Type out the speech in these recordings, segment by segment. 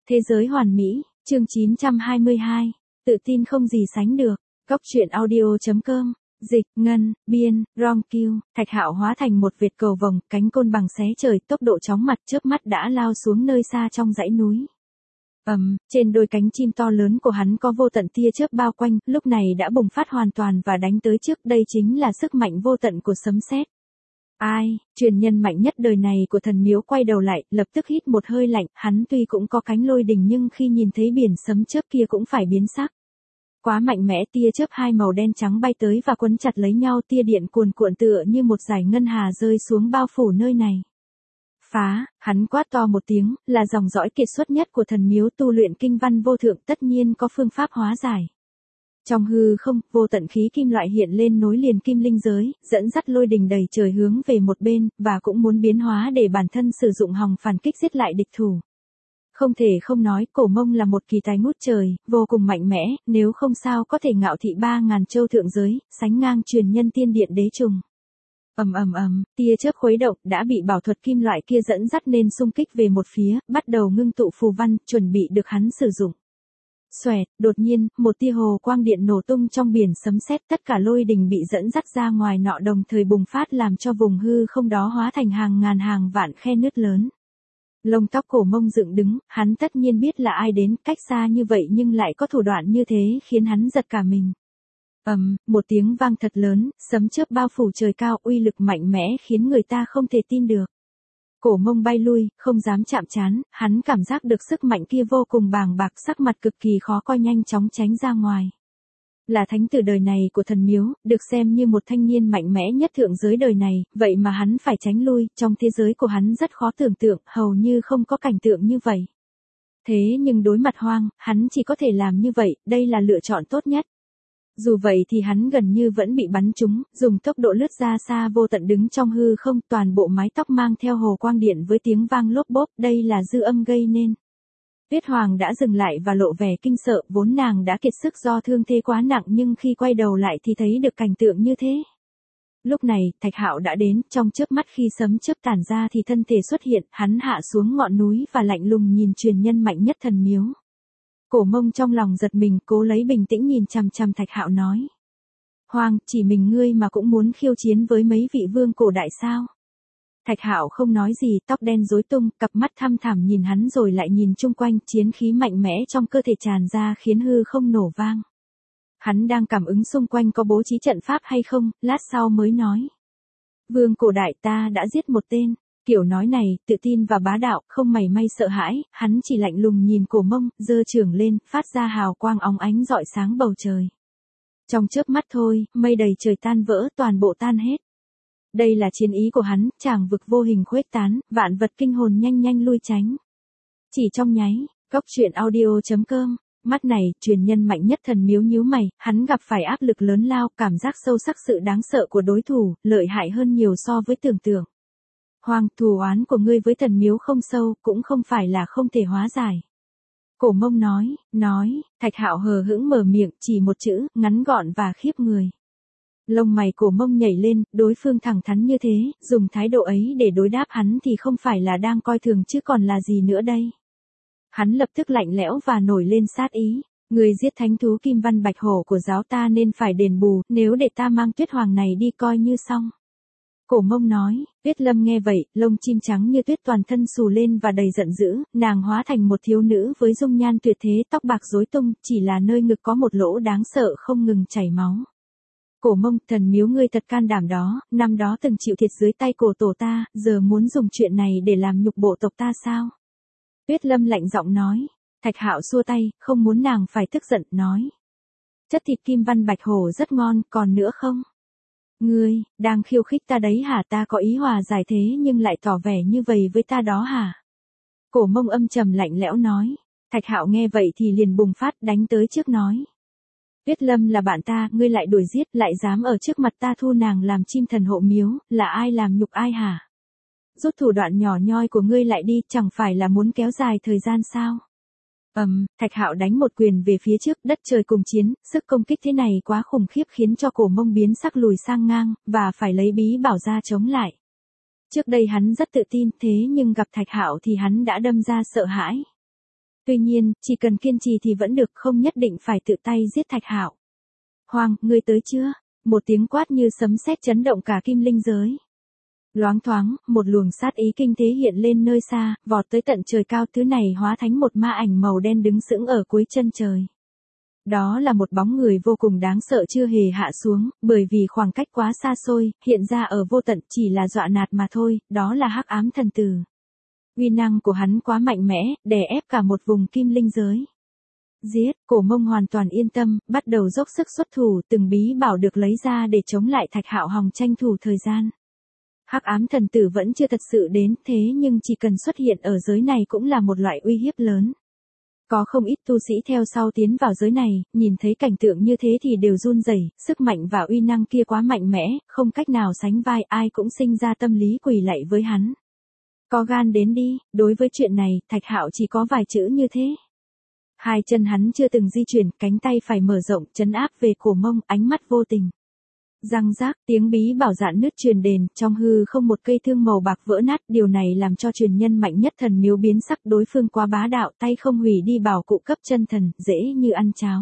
Thế giới hoàn mỹ, chương 922, tự tin không gì sánh được. Góc truyện audio.com, dịch, ngân, biên, rom kiêu, Thạch Hạo hóa thành một vệt cầu vồng, cánh côn bằng xé trời, tốc độ chóng mặt chớp mắt đã lao xuống nơi xa trong dãy núi. Trên đôi cánh chim to lớn của hắn có vô tận tia chớp bao quanh, lúc này đã bùng phát hoàn toàn và đánh tới trước, đây chính là sức mạnh vô tận của sấm sét. Ai, truyền nhân mạnh nhất đời này của thần miếu quay đầu lại, lập tức hít một hơi lạnh, hắn tuy cũng có cánh lôi đình nhưng khi nhìn thấy biển sấm chớp kia cũng phải biến sắc. Quá mạnh mẽ, tia chớp hai màu đen trắng bay tới và quấn chặt lấy nhau, tia điện cuồn cuộn tựa như một dải ngân hà rơi xuống bao phủ nơi này. Phá, hắn quát to một tiếng, là dòng dõi kiệt xuất nhất của thần miếu tu luyện kinh văn vô thượng, tất nhiên có phương pháp hóa giải. Trong hư không, vô tận khí kim loại hiện lên nối liền kim linh giới, dẫn dắt lôi đình đầy trời hướng về một bên, và cũng muốn biến hóa để bản thân sử dụng hòng phản kích giết lại địch thủ. Không thể không nói, Cổ Mông là một kỳ tài ngút trời, vô cùng mạnh mẽ, nếu không sao có thể ngạo thị 3.000 châu thượng giới, sánh ngang truyền nhân tiên điện đế trùng. Tia chớp khuấy động đã bị bảo thuật kim loại kia dẫn dắt nên xung kích về một phía, bắt đầu ngưng tụ phù văn, chuẩn bị được hắn sử dụng. Xoẹt, đột nhiên, một tia hồ quang điện nổ tung trong biển sấm sét, tất cả lôi đình bị dẫn dắt ra ngoài nọ đồng thời bùng phát làm cho vùng hư không đó hóa thành hàng ngàn hàng vạn khe nứt lớn. Lông tóc Cổ Mông dựng đứng, hắn tất nhiên biết là ai đến, cách xa như vậy nhưng lại có thủ đoạn như thế khiến hắn giật cả mình. Một tiếng vang thật lớn, sấm chớp bao phủ trời cao, uy lực mạnh mẽ khiến người ta không thể tin được. Cổ Mông bay lui, không dám chạm trán, hắn cảm giác được sức mạnh kia vô cùng bàng bạc, sắc mặt cực kỳ khó coi, nhanh chóng tránh ra ngoài. Là thánh tử đời này của thần miếu, được xem như một thanh niên mạnh mẽ nhất thượng giới đời này, vậy mà hắn phải tránh lui, trong thế giới của hắn rất khó tưởng tượng, hầu như không có cảnh tượng như vậy. Thế nhưng đối mặt hoang, hắn chỉ có thể làm như vậy, đây là lựa chọn tốt nhất. Dù vậy thì hắn gần như vẫn bị bắn trúng, dùng tốc độ lướt ra xa vô tận đứng trong hư không, toàn bộ mái tóc mang theo hồ quang điện với tiếng vang lốp bốp, đây là dư âm gây nên. Tuyết Hoàng đã dừng lại và lộ vẻ kinh sợ, vốn nàng đã kiệt sức do thương thế quá nặng nhưng khi quay đầu lại thì thấy được cảnh tượng như thế. Lúc này, Thạch Hạo đã đến, trong chớp mắt khi sấm chớp tản ra thì thân thể xuất hiện, hắn hạ xuống ngọn núi và lạnh lùng nhìn truyền nhân mạnh nhất thần miếu. Cổ Mông trong lòng giật mình, cố lấy bình tĩnh nhìn chằm chằm Thạch Hạo nói. Hoàng, chỉ mình ngươi mà cũng muốn khiêu chiến với mấy vị vương cổ đại sao? Thạch Hạo không nói gì, tóc đen rối tung, cặp mắt thăm thẳm nhìn hắn rồi lại nhìn chung quanh, chiến khí mạnh mẽ trong cơ thể tràn ra khiến hư không nổ vang. Hắn đang cảm ứng xung quanh có bố trí trận pháp hay không, lát sau mới nói. Vương cổ đại, ta đã giết một tên. Kiểu nói này, tự tin và bá đạo, không mảy may sợ hãi, hắn chỉ lạnh lùng nhìn Cổ Mông, giơ chưởng lên, phát ra hào quang óng ánh rọi sáng bầu trời. Trong chớp mắt thôi, mây đầy trời tan vỡ, toàn bộ tan hết. Đây là chiến ý của hắn, tràng vực vô hình khuếch tán, vạn vật kinh hồn nhanh nhanh lui tránh. Chỉ trong nháy, góc truyện audio.com, mắt này, truyền nhân mạnh nhất thần miếu nhíu mày, hắn gặp phải áp lực lớn lao, cảm giác sâu sắc sự đáng sợ của đối thủ, lợi hại hơn nhiều so với tưởng tượng. Hoàng, thù oán của ngươi với thần miếu không sâu, cũng không phải là không thể hóa giải. Cổ Mông nói, Thạch Hạo hờ hững mở miệng, chỉ một chữ, ngắn gọn và khiếp người. Lông mày Cổ Mông nhảy lên, đối phương thẳng thắn như thế, dùng thái độ ấy để đối đáp hắn thì không phải là đang coi thường chứ còn là gì nữa đây. Hắn lập tức lạnh lẽo và nổi lên sát ý. Người giết thánh thú Kim Văn Bạch Hổ của giáo ta nên phải đền bù, nếu để ta mang Tuyết Hoàng này đi coi như xong. Cổ Mông nói, Tuyết Lâm nghe vậy, lông chim trắng như tuyết toàn thân xù lên và đầy giận dữ, nàng hóa thành một thiếu nữ với dung nhan tuyệt thế, tóc bạc rối tung, chỉ là nơi ngực có một lỗ đáng sợ không ngừng chảy máu. Cổ Mông, thần miếu ngươi thật can đảm đó, năm đó từng chịu thiệt dưới tay cổ tổ ta, giờ muốn dùng chuyện này để làm nhục bộ tộc ta sao? Tuyết Lâm lạnh giọng nói. Thạch Hạo xua tay, không muốn nàng phải tức giận, nói. Chất thịt Kim Văn Bạch Hổ rất ngon, còn nữa không? Ngươi, đang khiêu khích ta đấy hả? Ta có ý hòa giải thế nhưng lại tỏ vẻ như vậy với ta đó hả? Cổ Mông âm trầm lạnh lẽo nói. Thạch Hạo nghe vậy thì liền bùng phát đánh tới trước nói. Tuyết Lâm là bạn ta, ngươi lại đuổi giết, lại dám ở trước mặt ta thu nàng làm chim thần hộ miếu, là ai làm nhục ai hả? Rút thủ đoạn nhỏ nhoi của ngươi lại đi, chẳng phải là muốn kéo dài thời gian sao? Thạch Hạo đánh một quyền về phía trước, đất trời cùng chiến, sức công kích thế này quá khủng khiếp khiến cho Cổ Mông biến sắc lùi sang ngang, và phải lấy bí bảo ra chống lại. Trước đây hắn rất tự tin, thế nhưng gặp Thạch Hạo thì hắn đã đâm ra sợ hãi. Tuy nhiên, chỉ cần kiên trì thì vẫn được, không nhất định phải tự tay giết Thạch Hạo. Hoang, ngươi tới chưa? Một tiếng quát như sấm sét chấn động cả Kim Linh giới. Loáng thoáng, một luồng sát ý kinh thế hiện lên nơi xa, vọt tới tận trời cao, thứ này hóa thành một ma ảnh màu đen đứng sững ở cuối chân trời. Đó là một bóng người vô cùng đáng sợ chưa hề hạ xuống, bởi vì khoảng cách quá xa xôi, hiện ra ở vô tận chỉ là dọa nạt mà thôi, đó là Hắc Ám Thần Tử. Uy năng của hắn quá mạnh mẽ, đè ép cả một vùng Kim Linh giới. Giết, Cổ Mông hoàn toàn yên tâm, bắt đầu dốc sức xuất thủ, từng bí bảo được lấy ra để chống lại Thạch Hạo hòng tranh thủ thời gian. Hắc Ám Thần Tử vẫn chưa thật sự đến, thế nhưng chỉ cần xuất hiện ở giới này cũng là một loại uy hiếp lớn. Có không ít tu sĩ theo sau tiến vào giới này, nhìn thấy cảnh tượng như thế thì đều run rẩy, sức mạnh và uy năng kia quá mạnh mẽ, không cách nào sánh vai, ai cũng sinh ra tâm lý quỳ lạy với hắn. Có gan đến đi, đối với chuyện này, Thạch Hạo chỉ có vài chữ như thế. Hai chân hắn chưa từng di chuyển, cánh tay phải mở rộng, trấn áp về Cổ Mông, ánh mắt vô tình. Răng rác, tiếng bí bảo dạn nứt truyền đền, trong hư không một cây thương màu bạc vỡ nát, điều này làm cho truyền nhân mạnh nhất thần miếu biến sắc, đối phương quá bá đạo, tay không hủy đi bảo cụ cấp chân thần, dễ như ăn cháo.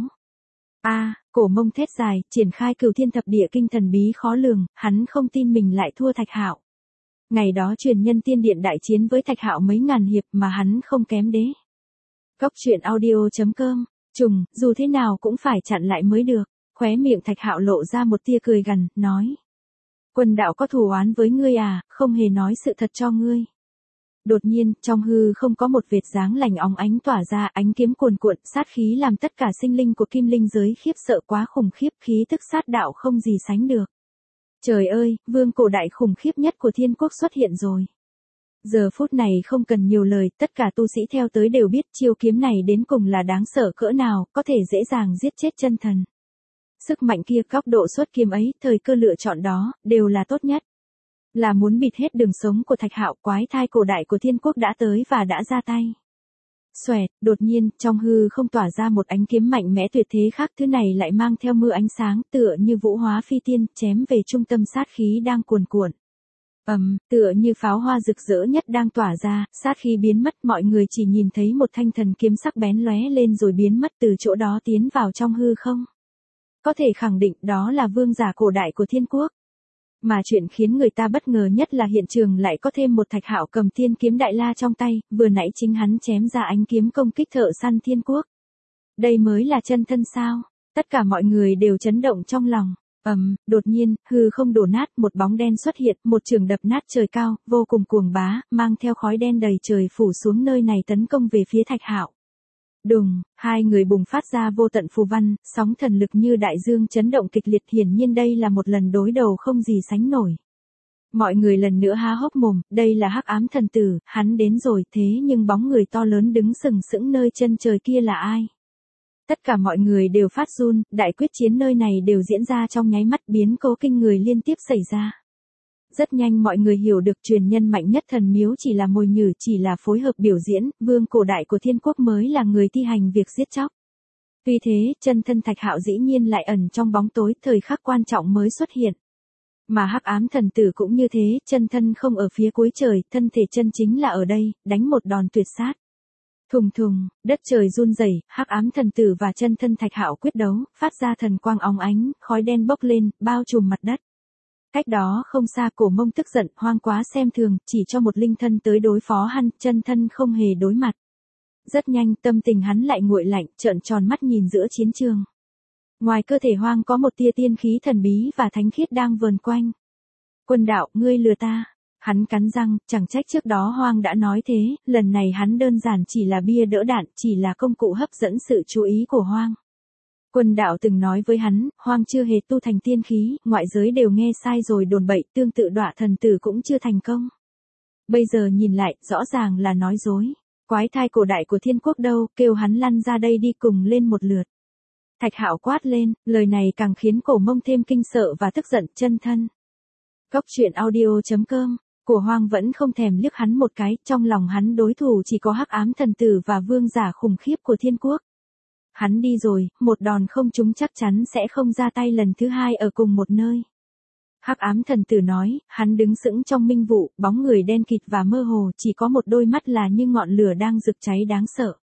Cổ Mông thét dài, triển khai Cửu Thiên Thập Địa kinh thần bí khó lường, hắn không tin mình lại thua Thạch Hạo. Ngày đó truyền nhân tiên điện đại chiến với Thạch Hạo mấy ngàn hiệp mà hắn không kém đế. Góc truyện audio.com, trùng, dù thế nào cũng phải chặn lại mới được. Khóe miệng Thạch Hạo lộ ra một tia cười gằn, nói. Quân đạo có thù oán với ngươi à, không hề nói sự thật cho ngươi. Đột nhiên, trong hư không có một vệt dáng lành óng ánh tỏa ra, ánh kiếm cuồn cuộn, sát khí làm tất cả sinh linh của Kim Linh giới khiếp sợ quá khủng khiếp, khí tức sát đạo không gì sánh được. Trời ơi, vương cổ đại khủng khiếp nhất của thiên quốc xuất hiện rồi. Giờ phút này không cần nhiều lời, tất cả tu sĩ theo tới đều biết chiêu kiếm này đến cùng là đáng sợ cỡ nào, có thể dễ dàng giết chết chân thần. Sức mạnh kia, góc độ xuất kiếm ấy, thời cơ lựa chọn đó, đều là tốt nhất. Là muốn bịt hết đường sống của Thạch Hạo, quái thai cổ đại của thiên quốc đã tới và đã ra tay. Xoẹt, đột nhiên, trong hư không tỏa ra một ánh kiếm mạnh mẽ tuyệt thế khác, thứ này lại mang theo mưa ánh sáng, tựa như vũ hóa phi tiên, chém về trung tâm sát khí đang cuồn cuộn. Tựa như pháo hoa rực rỡ nhất đang tỏa ra, sát khí biến mất, mọi người chỉ nhìn thấy một thanh thần kiếm sắc bén lóe lên rồi biến mất từ chỗ đó tiến vào trong hư không. Có thể khẳng định đó là vương giả cổ đại của thiên quốc. Mà chuyện khiến người ta bất ngờ nhất là hiện trường lại có thêm một Thạch Hạo cầm thiên kiếm đại la trong tay, vừa nãy chính hắn chém ra ánh kiếm công kích thợ săn thiên quốc. Đây mới là chân thân sao? Tất cả mọi người đều chấn động trong lòng. Đột nhiên, hư không đổ nát, một bóng đen xuất hiện, một trường đập nát trời cao, vô cùng cuồng bá, mang theo khói đen đầy trời phủ xuống nơi này tấn công về phía Thạch Hạo. Đùng, hai người bùng phát ra vô tận phù văn, sóng thần lực như đại dương chấn động kịch liệt, hiển nhiên đây là một lần đối đầu không gì sánh nổi. Mọi người lần nữa há hốc mồm, đây là Hắc Ám Thần Tử, hắn đến rồi, thế nhưng bóng người to lớn đứng sừng sững nơi chân trời kia là ai? Tất cả mọi người đều phát run, đại quyết chiến nơi này đều diễn ra trong nháy mắt, biến cố kinh người liên tiếp xảy ra. Rất nhanh mọi người hiểu được truyền nhân mạnh nhất thần miếu chỉ là mồi nhử, chỉ là phối hợp biểu diễn, vương cổ đại của thiên quốc mới là người thi hành việc giết chóc. Tuy thế, chân thân Thạch Hạo dĩ nhiên lại ẩn trong bóng tối, thời khắc quan trọng mới xuất hiện. Mà Hắc Ám Thần Tử cũng như thế, chân thân không ở phía cuối trời, thân thể chân chính là ở đây, đánh một đòn tuyệt sát. Thùng thùng, đất trời run rẩy, Hắc Ám Thần Tử và chân thân Thạch Hạo quyết đấu, phát ra thần quang óng ánh, khói đen bốc lên, bao trùm mặt đất. Cách đó không xa, Cổ Mông tức giận, hoang quá xem thường, chỉ cho một linh thân tới đối phó hắn, chân thân không hề đối mặt. Rất nhanh, tâm tình hắn lại nguội lạnh, trợn tròn mắt nhìn giữa chiến trường. Ngoài cơ thể hoang có một tia tiên khí thần bí và thánh khiết đang vờn quanh. Quân đạo, ngươi lừa ta. Hắn cắn răng, chẳng trách trước đó hoang đã nói thế, lần này hắn đơn giản chỉ là bia đỡ đạn, chỉ là công cụ hấp dẫn sự chú ý của hoang. Quân đạo từng nói với hắn, hoang chưa hề tu thành tiên khí, ngoại giới đều nghe sai rồi đồn bậy, tương tự Đọa Thần Tử cũng chưa thành công. Bây giờ nhìn lại, rõ ràng là nói dối. Quái thai cổ đại của thiên quốc đâu, kêu hắn lăn ra đây đi cùng lên một lượt. Thạch Hạo quát lên, lời này càng khiến Cổ Mông thêm kinh sợ và tức giận, chân thân. Góc truyện audio.com, Cổ Hoang vẫn không thèm liếc hắn một cái, trong lòng hắn đối thủ chỉ có Hắc Ám Thần Tử và vương giả khủng khiếp của thiên quốc. Hắn đi rồi, một đòn không trúng chắc chắn sẽ không ra tay lần thứ hai ở cùng một nơi. Hắc Ám Thần Tử nói, hắn đứng sững trong minh vụ, bóng người đen kịt và mơ hồ, chỉ có một đôi mắt là như ngọn lửa đang rực cháy đáng sợ.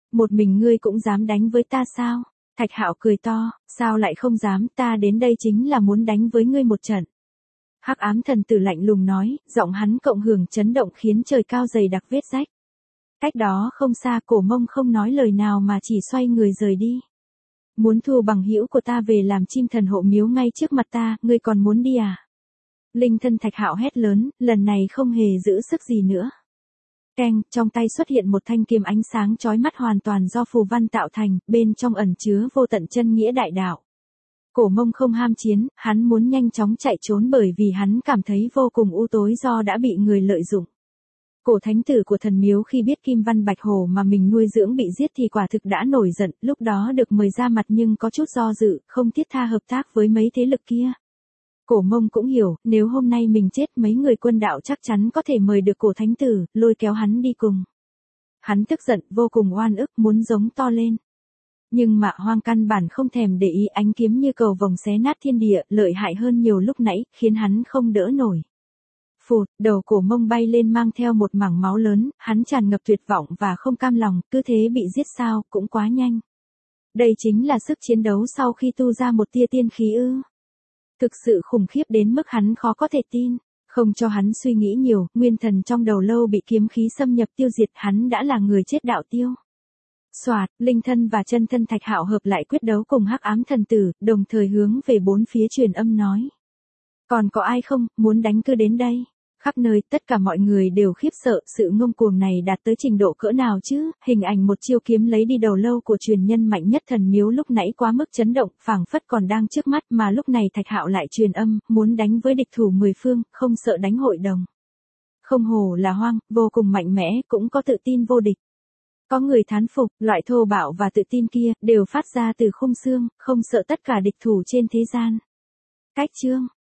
Một mình ngươi cũng dám đánh với ta sao? Thạch Hạo cười to, sao lại không dám, ta đến đây chính là muốn đánh với ngươi một trận. Hắc ám thần tử lạnh lùng nói, giọng hắn cộng hưởng chấn động khiến trời cao dày đặc vết rách. Cách đó không xa, Cổ Mông không nói lời nào mà chỉ xoay người rời đi. Muốn thu bằng hữu của ta về làm chim thần hộ miếu ngay trước mặt ta, ngươi còn muốn đi à? Linh thân Thạch Hạo hét lớn, lần này không hề giữ sức gì nữa. Keng, trong tay xuất hiện một thanh kiếm ánh sáng chói mắt hoàn toàn do phù văn tạo thành, bên trong ẩn chứa vô tận chân nghĩa đại đạo. Cổ Mông không ham chiến, hắn muốn nhanh chóng chạy trốn bởi vì hắn cảm thấy vô cùng u tối do đã bị người lợi dụng. Cổ thánh tử của thần miếu khi biết Kim Văn Bạch Hổ mà mình nuôi dưỡng bị giết thì quả thực đã nổi giận, lúc đó được mời ra mặt nhưng có chút do dự, không thiết tha hợp tác với mấy thế lực kia. Cổ Mông cũng hiểu, nếu hôm nay mình chết mấy người quân đạo chắc chắn có thể mời được cổ thánh tử, lôi kéo hắn đi cùng. Hắn tức giận, vô cùng oan ức, muốn giống to lên. Nhưng Mạ Hoang căn bản không thèm để ý, ánh kiếm như cầu vồng xé nát thiên địa, lợi hại hơn nhiều lúc nãy, khiến hắn không đỡ nổi. Phụt, đầu Cổ Mông bay lên mang theo một mảng máu lớn, hắn tràn ngập tuyệt vọng và không cam lòng, cứ thế bị giết sao, cũng quá nhanh. Đây chính là sức chiến đấu sau khi tu ra một tia tiên khí ư. Thực sự khủng khiếp đến mức hắn khó có thể tin. Không cho hắn suy nghĩ nhiều, nguyên thần trong đầu lâu bị kiếm khí xâm nhập tiêu diệt, hắn đã là người chết đạo tiêu. Soạt, linh thân và chân thân Thạch Hạo hợp lại quyết đấu cùng hắc ám thần tử, đồng thời hướng về bốn phía truyền âm nói. Còn có ai không, muốn đánh cứ đến đây. Khắp nơi, tất cả mọi người đều khiếp sợ, sự ngông cuồng này đạt tới trình độ cỡ nào chứ, hình ảnh một chiêu kiếm lấy đi đầu lâu của truyền nhân mạnh nhất thần miếu lúc nãy quá mức chấn động, phảng phất còn đang trước mắt mà lúc này Thạch Hạo lại truyền âm, muốn đánh với địch thủ 10 phương, không sợ đánh hội đồng. Không hổ là Hoang, vô cùng mạnh mẽ, cũng có tự tin vô địch. Có người thán phục, loại thô bạo và tự tin kia, đều phát ra từ khung xương, không sợ tất cả địch thủ trên thế gian. Cách chương